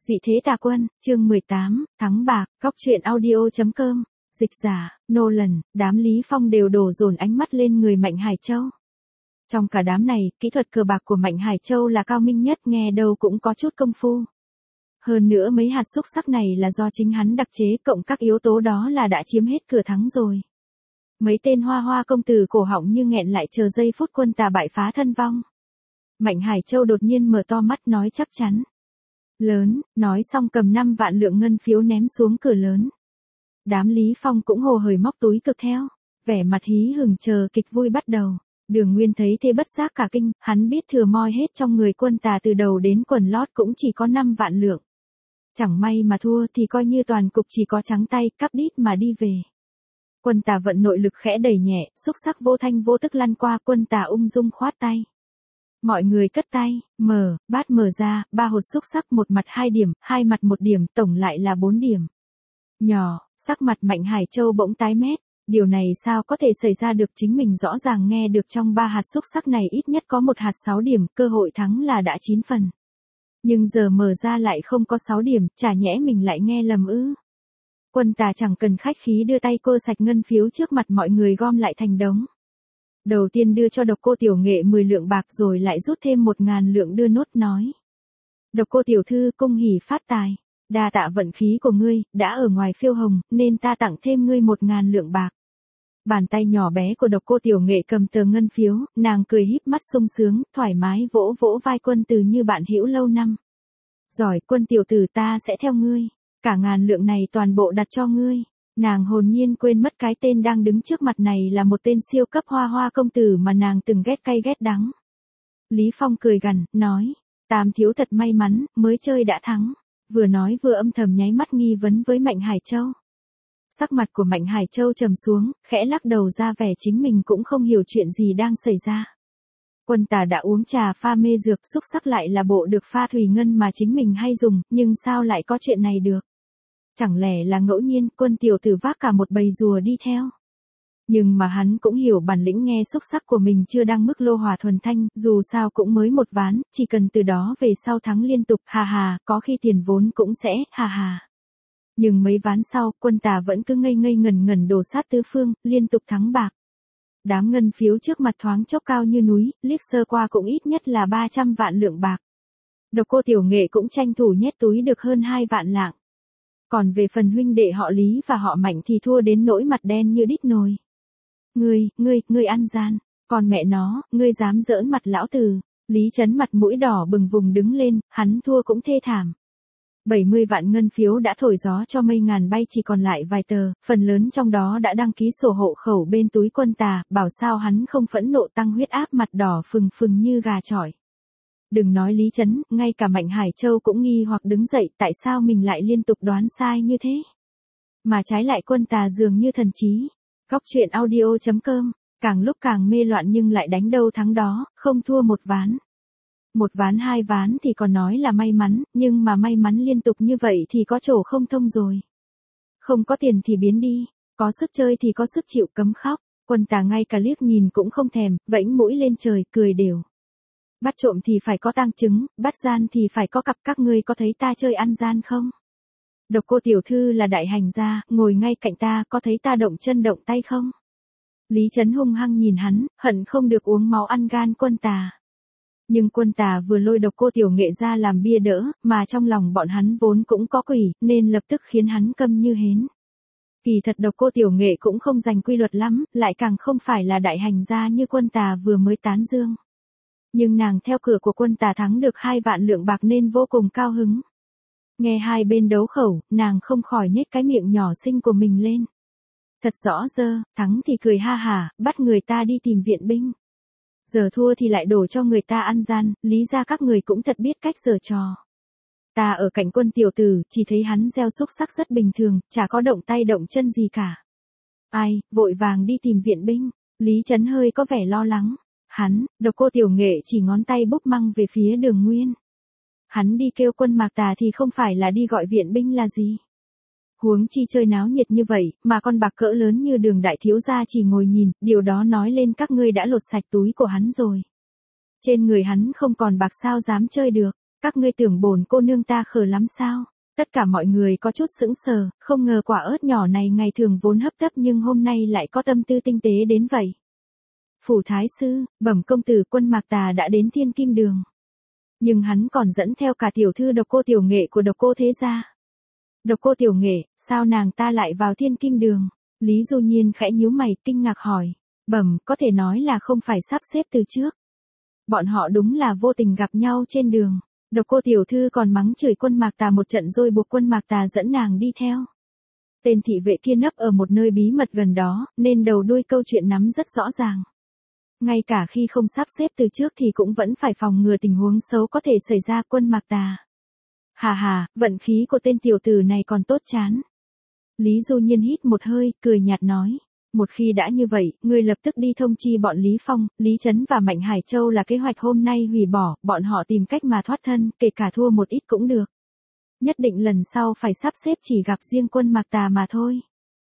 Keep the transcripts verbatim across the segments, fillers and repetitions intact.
Dị thế tà quân, chương mười tám, thắng bạc, góc truyện audio.com, dịch giả, Nolan, đám Lý Phong đều đổ dồn ánh mắt lên người Mạnh Hải Châu. Trong cả đám này, kỹ thuật cờ bạc của Mạnh Hải Châu là cao minh nhất, nghe đâu cũng có chút công phu. Hơn nữa mấy hạt xúc xắc này là do chính hắn đặc chế, cộng các yếu tố đó là đã chiếm hết cửa thắng rồi. Mấy tên hoa hoa công tử cổ họng như nghẹn lại chờ giây phút quân tà bại phá thân vong. Mạnh Hải Châu đột nhiên mở to mắt nói chắc chắn. Lớn, nói xong cầm năm vạn lượng ngân phiếu ném xuống cửa lớn. Đám Lý Phong cũng hồ hởi móc túi cực theo, vẻ mặt hí hửng chờ kịch vui bắt đầu. Đường Nguyên thấy thế bất giác cả kinh, hắn biết thừa moi hết trong người quân tà từ đầu đến quần lót cũng chỉ có năm vạn lượng. Chẳng may mà thua thì coi như toàn cục chỉ có trắng tay, cắp đít mà đi về. Quân tà vận nội lực khẽ đẩy nhẹ, xúc sắc vô thanh vô tức lăn qua, quân tà ung dung khoát tay. Mọi người cất tay, mở, bát mở ra, ba hột xúc sắc, một mặt hai điểm, hai mặt một điểm, tổng lại là bốn điểm. Nhỏ, sắc mặt Mạnh Hải Châu bỗng tái mét, điều này sao có thể xảy ra được, chính mình rõ ràng nghe được trong ba hạt xúc sắc này ít nhất có một hạt sáu điểm, cơ hội thắng là đã chín phần. Nhưng giờ mở ra lại không có sáu điểm, chả nhẽ mình lại nghe lầm ư. Quân tà chẳng cần khách khí đưa tay cô sạch ngân phiếu trước mặt mọi người gom lại thành đống. Đầu tiên đưa cho Độc Cô Tiểu Nghệ mười lượng bạc rồi lại rút thêm một ngàn lượng đưa nốt nói. Độc Cô Tiểu Thư cung hỉ phát tài, đa tạ vận khí của ngươi, đã ở ngoài phiêu hồng, nên ta tặng thêm ngươi một ngàn lượng bạc. Bàn tay nhỏ bé của Độc Cô Tiểu Nghệ cầm tờ ngân phiếu, nàng cười híp mắt sung sướng, thoải mái vỗ vỗ vai Quân Từ như bạn hữu lâu năm. Giỏi, Quân tiểu tử, ta sẽ theo ngươi, cả ngàn lượng này toàn bộ đặt cho ngươi. Nàng hồn nhiên quên mất cái tên đang đứng trước mặt này là một tên siêu cấp hoa hoa công tử mà nàng từng ghét cay ghét đắng. Lý Phong cười gằn, nói, Tam thiếu thật may mắn, mới chơi đã thắng. Vừa nói vừa âm thầm nháy mắt nghi vấn với Mạnh Hải Châu. Sắc mặt của Mạnh Hải Châu trầm xuống, khẽ lắc đầu ra vẻ chính mình cũng không hiểu chuyện gì đang xảy ra. Quân tà đã uống trà pha mê dược, xúc sắc lại là bộ được pha thủy ngân mà chính mình hay dùng, nhưng sao lại có chuyện này được? Chẳng lẽ là ngẫu nhiên, Quân tiểu tử vác cả một bầy rùa đi theo. Nhưng mà hắn cũng hiểu bản lĩnh nghe xúc sắc của mình chưa đang mức lô hỏa thuần thanh, dù sao cũng mới một ván, chỉ cần từ đó về sau thắng liên tục, hà hà, có khi tiền vốn cũng sẽ, hà hà. Nhưng mấy ván sau, quân tà vẫn cứ ngây ngây ngẩn ngẩn đổ sát tứ phương, liên tục thắng bạc. Đám ngân phiếu trước mặt thoáng chốc cao như núi, liếc sơ qua cũng ít nhất là ba trăm vạn lượng bạc. Độc Cô Tiểu Nghệ cũng tranh thủ nhét túi được hơn hai vạn lạng. Còn về phần huynh đệ họ Lý và họ Mạnh thì thua đến nỗi mặt đen như đít nồi. Ngươi, ngươi, ngươi ăn gian, còn mẹ nó, ngươi dám giỡn mặt lão tử. Lý Chấn mặt mũi đỏ bừng vùng đứng lên, hắn thua cũng thê thảm. bảy mươi vạn ngân phiếu đã thổi gió cho mây ngàn bay, chỉ còn lại vài tờ, phần lớn trong đó đã đăng ký sổ hộ khẩu bên túi quân tà, bảo sao hắn không phẫn nộ tăng huyết áp, mặt đỏ phừng phừng như gà chọi. Đừng nói Lý Chấn, ngay cả Mạnh Hải Châu cũng nghi hoặc đứng dậy, tại sao mình lại liên tục đoán sai như thế? Mà trái lại quân tà dường như thần trí. Góc truyện audio.com, càng lúc càng mê loạn nhưng lại đánh đâu thắng đó, không thua một ván. Một ván hai ván thì còn nói là may mắn, nhưng mà may mắn liên tục như vậy thì có chỗ không thông rồi. Không có tiền thì biến đi, có sức chơi thì có sức chịu, cấm khóc. Quân tà ngay cả liếc nhìn cũng không thèm, vẫy mũi lên trời, cười đều. Bắt trộm thì phải có tang chứng, bắt gian thì phải có cặp, các ngươi có thấy ta chơi ăn gian không? Độc Cô Tiểu Thư là đại hành gia, ngồi ngay cạnh ta, có thấy ta động chân động tay không? Lý Chấn hung hăng nhìn hắn, hận không được uống máu ăn gan quân tà. Nhưng quân tà vừa lôi Độc Cô Tiểu Nghệ ra làm bia đỡ, mà trong lòng bọn hắn vốn cũng có quỷ, nên lập tức khiến hắn câm như hến. Kỳ thật Độc Cô Tiểu Nghệ cũng không giành quy luật lắm, lại càng không phải là đại hành gia như quân tà vừa mới tán dương. Nhưng nàng theo cửa của quân tà thắng được hai vạn lượng bạc nên vô cùng cao hứng. Nghe hai bên đấu khẩu, nàng không khỏi nhếch cái miệng nhỏ xinh của mình lên. Thật rõ dơ, thắng thì cười ha hả, bắt người ta đi tìm viện binh. Giờ thua thì lại đổ cho người ta ăn gian, lý ra các người cũng thật biết cách giở trò. Ta ở cạnh Quân tiểu tử, chỉ thấy hắn gieo xúc sắc rất bình thường, chả có động tay động chân gì cả. Ai, vội vàng đi tìm viện binh, Lý Chấn hơi có vẻ lo lắng. Hắn, Độc Cô Tiểu Nghệ chỉ ngón tay bốc măng về phía Đường Nguyên. Hắn đi kêu quân Mạc Tà thì không phải là đi gọi viện binh là gì. Huống chi chơi náo nhiệt như vậy, mà con bạc cỡ lớn như Đường đại thiếu gia chỉ ngồi nhìn, điều đó nói lên các ngươi đã lột sạch túi của hắn rồi. Trên người hắn không còn bạc sao dám chơi được. Các ngươi tưởng bổn cô nương ta khờ lắm sao? Tất cả mọi người có chút sững sờ, không ngờ quả ớt nhỏ này ngày thường vốn hấp tấp nhưng hôm nay lại có tâm tư tinh tế đến vậy. Phủ thái sư, bẩm công tử, Quân Mạc Tà đã đến Thiên Kim Đường. Nhưng hắn còn dẫn theo cả tiểu thư Độc Cô Tiểu Nghệ của Độc Cô thế gia. Độc Cô Tiểu Nghệ, sao nàng ta lại vào Thiên Kim Đường? Lý Du Nhiên khẽ nhíu mày, kinh ngạc hỏi. Bẩm, có thể nói là không phải sắp xếp từ trước. Bọn họ đúng là vô tình gặp nhau trên đường. Độc Cô tiểu thư còn mắng chửi Quân Mạc Tà một trận rồi buộc Quân Mạc Tà dẫn nàng đi theo. Tên thị vệ kia nấp ở một nơi bí mật gần đó, nên đầu đuôi câu chuyện nắm rất rõ ràng. Ngay cả khi không sắp xếp từ trước thì cũng vẫn phải phòng ngừa tình huống xấu có thể xảy ra. Quân Mạc Tà. Hà hà, vận khí của tên tiểu tử này còn tốt chán. Lý Du Nhiên hít một hơi, cười nhạt nói. Một khi đã như vậy, ngươi lập tức đi thông chi bọn Lý Phong, Lý Trấn và Mạnh Hải Châu là kế hoạch hôm nay hủy bỏ, bọn họ tìm cách mà thoát thân, kể cả thua một ít cũng được. Nhất định lần sau phải sắp xếp chỉ gặp riêng Quân Mạc Tà mà thôi.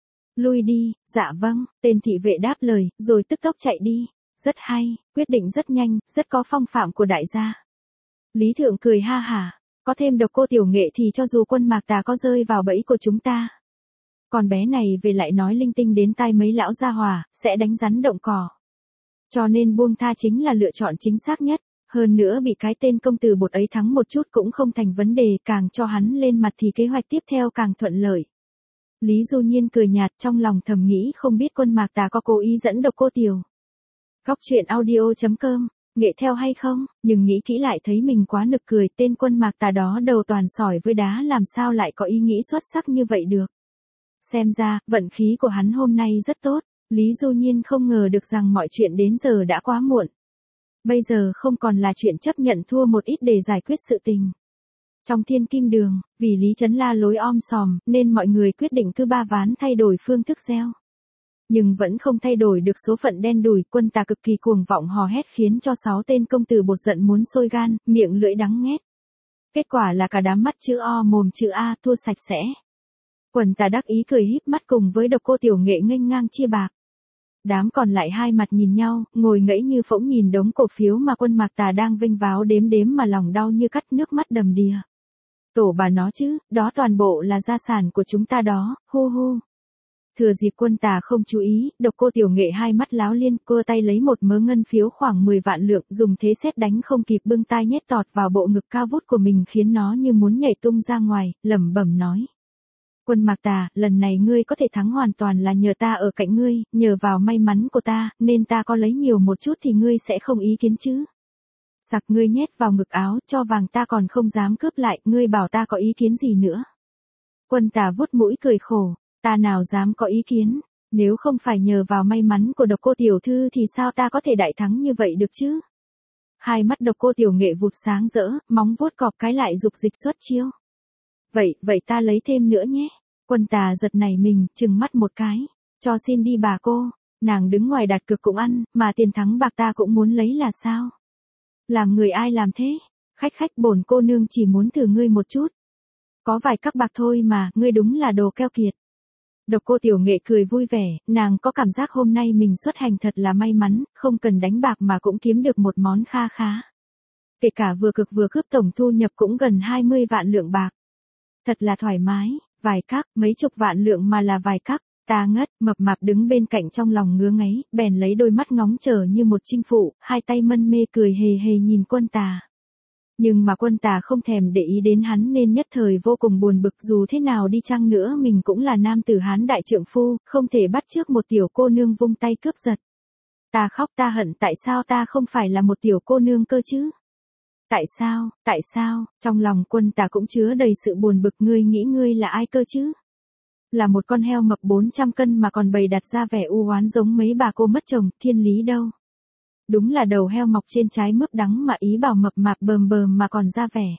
Lui đi, dạ vâng, tên thị vệ đáp lời, rồi tức tốc chạy đi. Rất hay, quyết định rất nhanh, rất có phong phạm của đại gia. Lý Thượng cười ha hả, có thêm Độc Cô Tiểu Nghệ thì cho dù Quân Mạc Tà có rơi vào bẫy của chúng ta. Còn bé này về lại nói linh tinh đến tai mấy lão gia hòa, sẽ đánh rắn động cỏ. Cho nên buông tha chính là lựa chọn chính xác nhất, hơn nữa bị cái tên công tử bột ấy thắng một chút cũng không thành vấn đề, càng cho hắn lên mặt thì kế hoạch tiếp theo càng thuận lợi. Lý Du Nhiên cười nhạt, trong lòng thầm nghĩ không biết Quân Mạc Tà có cố ý dẫn Độc Cô Tiểu. Góc truyện audio chấm com, nghệ theo hay không, nhưng nghĩ kỹ lại thấy mình quá nực cười, tên Quân Mạc Tà đó đầu toàn sỏi với đá làm sao lại có ý nghĩ xuất sắc như vậy được. Xem ra, vận khí của hắn hôm nay rất tốt, Lý Du Nhiên không ngờ được rằng mọi chuyện đến giờ đã quá muộn. Bây giờ không còn là chuyện chấp nhận thua một ít để giải quyết sự tình. Trong Thiên Kim Đường, vì Lý Trấn la lối om sòm, nên mọi người quyết định cứ ba ván thay đổi phương thức gieo. Nhưng vẫn không thay đổi được số phận đen đủi. Quân Tà cực kỳ cuồng vọng hò hét khiến cho sáu tên công tử bột giận muốn sôi gan, miệng lưỡi đắng nghét. Kết quả là cả đám mắt chữ O mồm chữ A thua sạch sẽ. Quần Tà đắc ý cười híp mắt cùng với Độc Cô Tiểu Nghệ nghênh ngang chia bạc. Đám còn lại hai mặt nhìn nhau, ngồi ngẫy như phỗng nhìn đống cổ phiếu mà Quân Mạc Tà đang vênh váo đếm đếm mà lòng đau như cắt, nước mắt đầm đìa. Tổ bà nó chứ, đó toàn bộ là gia sản của chúng ta đó, hu hu. Thừa dịp Quân Tà không chú ý, Độc Cô Tiểu Nghệ hai mắt láo liên, cua tay lấy một mớ ngân phiếu khoảng mười vạn lượng, dùng thế sét đánh không kịp bưng tai nhét tọt vào bộ ngực cao vút của mình khiến nó như muốn nhảy tung ra ngoài, lẩm bẩm nói. Quân Mạc Tà, lần này ngươi có thể thắng hoàn toàn là nhờ ta ở cạnh ngươi, nhờ vào may mắn của ta, nên ta có lấy nhiều một chút thì ngươi sẽ không ý kiến chứ. Sặc ngươi nhét vào ngực áo, cho vàng ta còn không dám cướp lại, ngươi bảo ta có ý kiến gì nữa. Quân Tà vuốt mũi cười khổ, ta nào dám có ý kiến, nếu không phải nhờ vào may mắn của Độc Cô Tiểu Thư thì sao ta có thể đại thắng như vậy được chứ. Hai mắt Độc Cô Tiểu Nghệ vụt sáng rỡ, móng vuốt cọp cái lại dục dịch xuất chiêu. Vậy, vậy ta lấy thêm nữa nhé. Quân Tà giật nảy mình, trừng mắt một cái. Cho xin đi bà cô, nàng đứng ngoài đặt cược cũng ăn, mà tiền thắng bạc ta cũng muốn lấy là sao? Làm người ai làm thế? Khách khách, bổn cô nương chỉ muốn thử ngươi một chút. Có vài các bạc thôi mà, ngươi đúng là đồ keo kiệt. Độc Cô Tiểu Nghệ cười vui vẻ, nàng có cảm giác hôm nay mình xuất hành thật là may mắn, không cần đánh bạc mà cũng kiếm được một món kha khá. Kể cả vừa cực vừa cướp tổng thu nhập cũng gần hai mươi vạn lượng bạc. Thật là thoải mái, vài các, mấy chục vạn lượng mà là vài các, ta ngất, mập mạp đứng bên cạnh trong lòng ngứa ngáy, bèn lấy đôi mắt ngóng chờ như một chinh phụ, hai tay mân mê cười hề hề nhìn Quân Tà. Nhưng mà Quân Tà không thèm để ý đến hắn nên nhất thời vô cùng buồn bực, dù thế nào đi chăng nữa mình cũng là nam tử Hán đại trượng phu, không thể bắt chước một tiểu cô nương vung tay cướp giật. Ta khóc ta hận, tại sao ta không phải là một tiểu cô nương cơ chứ? Tại sao, tại sao, trong lòng Quân Tà cũng chứa đầy sự buồn bực, ngươi nghĩ ngươi là ai cơ chứ? Là một con heo mập bốn trăm cân mà còn bày đặt ra vẻ u oán giống mấy bà cô mất chồng, thiên lý đâu. Đúng là đầu heo mọc trên trái mướp đắng mà ý bảo mập mạp bờm bờm mà còn ra vẻ.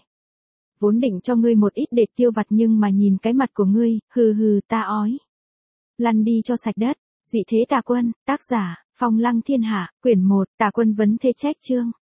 Vốn định cho ngươi một ít để tiêu vặt nhưng mà nhìn cái mặt của ngươi, hừ hừ ta ói. Lăn đi cho sạch đất, Dị Thế Tà Quân, tác giả, Phong Lăng Thiên Hạ, quyển một, Tà Quân vấn thế trách chương.